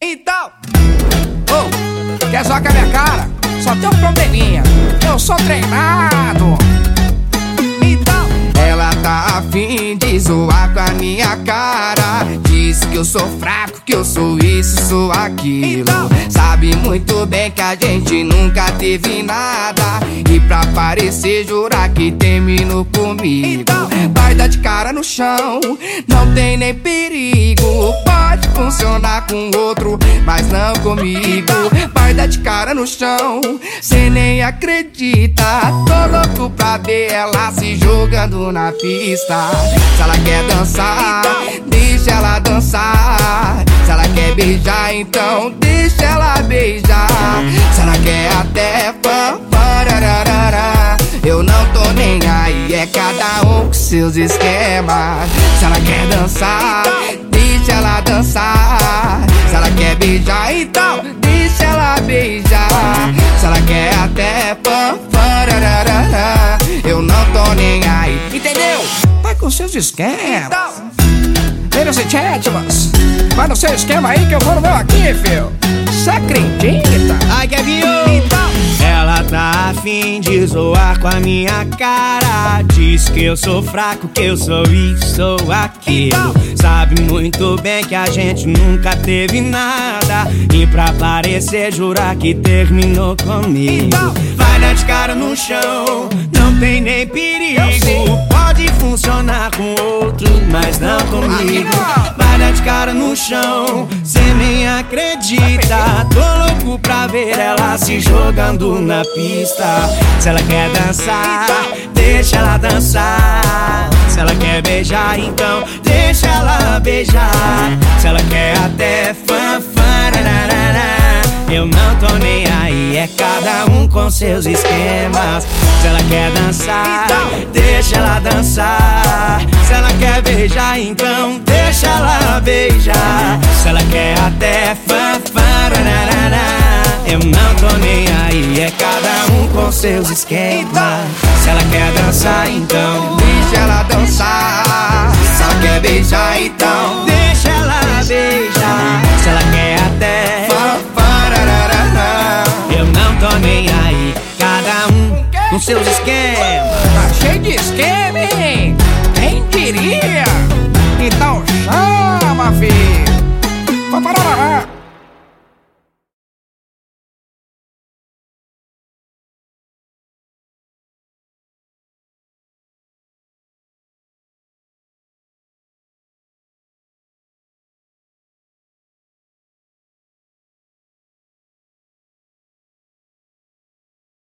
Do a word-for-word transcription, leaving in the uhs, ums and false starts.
Então, oh, quer zoar com a minha cara? Só tem um probleminha, eu sou treinado. Então, ela tá afim de zoar com a minha cara. Diz que eu sou fraco, que eu sou isso, sou aquilo. Então, sabe muito bem que a gente nunca teve nada. E pra parecer jurar que terminou comigo. Então, vai dar de cara no chão, não tem nem perigo. Pode funcionar com outro, mas não comigo. Vai dar de cara no chão, cê nem acredita. Tô louco pra ver ela se jogando na pista. Se ela quer dançar, deixa ela dançar. Se ela quer beijar, então deixa ela beijar. Se ela quer até fanfarararara, eu não tô nem aí, é cada um com seus esquemas. Se ela quer dançar, deixa ela dançar. Se ela quer beijar, então deixa ela beijar. Se ela quer até fanfarararara, eu não tô nem aí, entendeu? Vai com seus esquemas. Filhos e Chétimas, vai no seu esquema aí que eu vou no meu aqui, filho. Cê acredita? Ai, Kevinho! Então, ela tá afim de zoar com a minha cara. Diz que eu sou fraco, que eu sou isso, sou aquilo. Então, sabe muito bem que a gente nunca teve nada. E pra parecer jurar que terminou comigo. Então, vai dar de cara no chão, não tem nem perigo. Pode funcionar com outro, mas não comigo. Vai dar de cara no chão, cê nem acredita. Tô louco pra ver ela se jogando na pista. Se ela quer dançar, deixa ela dançar. Se ela quer beijar, então deixa ela beijar. Se ela quer até fanfarararara, eu não tô nem aí, é cada um com seus esquemas. Se ela quer dançar, deixa ela dançar. Se ela quer beijar, então deixa ela beijar. Se ela quer até fanfarararara, eu não tô nem aí, é cada um com seus esquemas. Se ela quer dançar, então deixa ela dançar. Se ela quer beijar, então deixa ela beijar. Se ela quer até fanfarararara, eu não tô nem aí, cada um com seus esquemas. tá cheio de esquema, hein? Quem diria? Então chama, filho.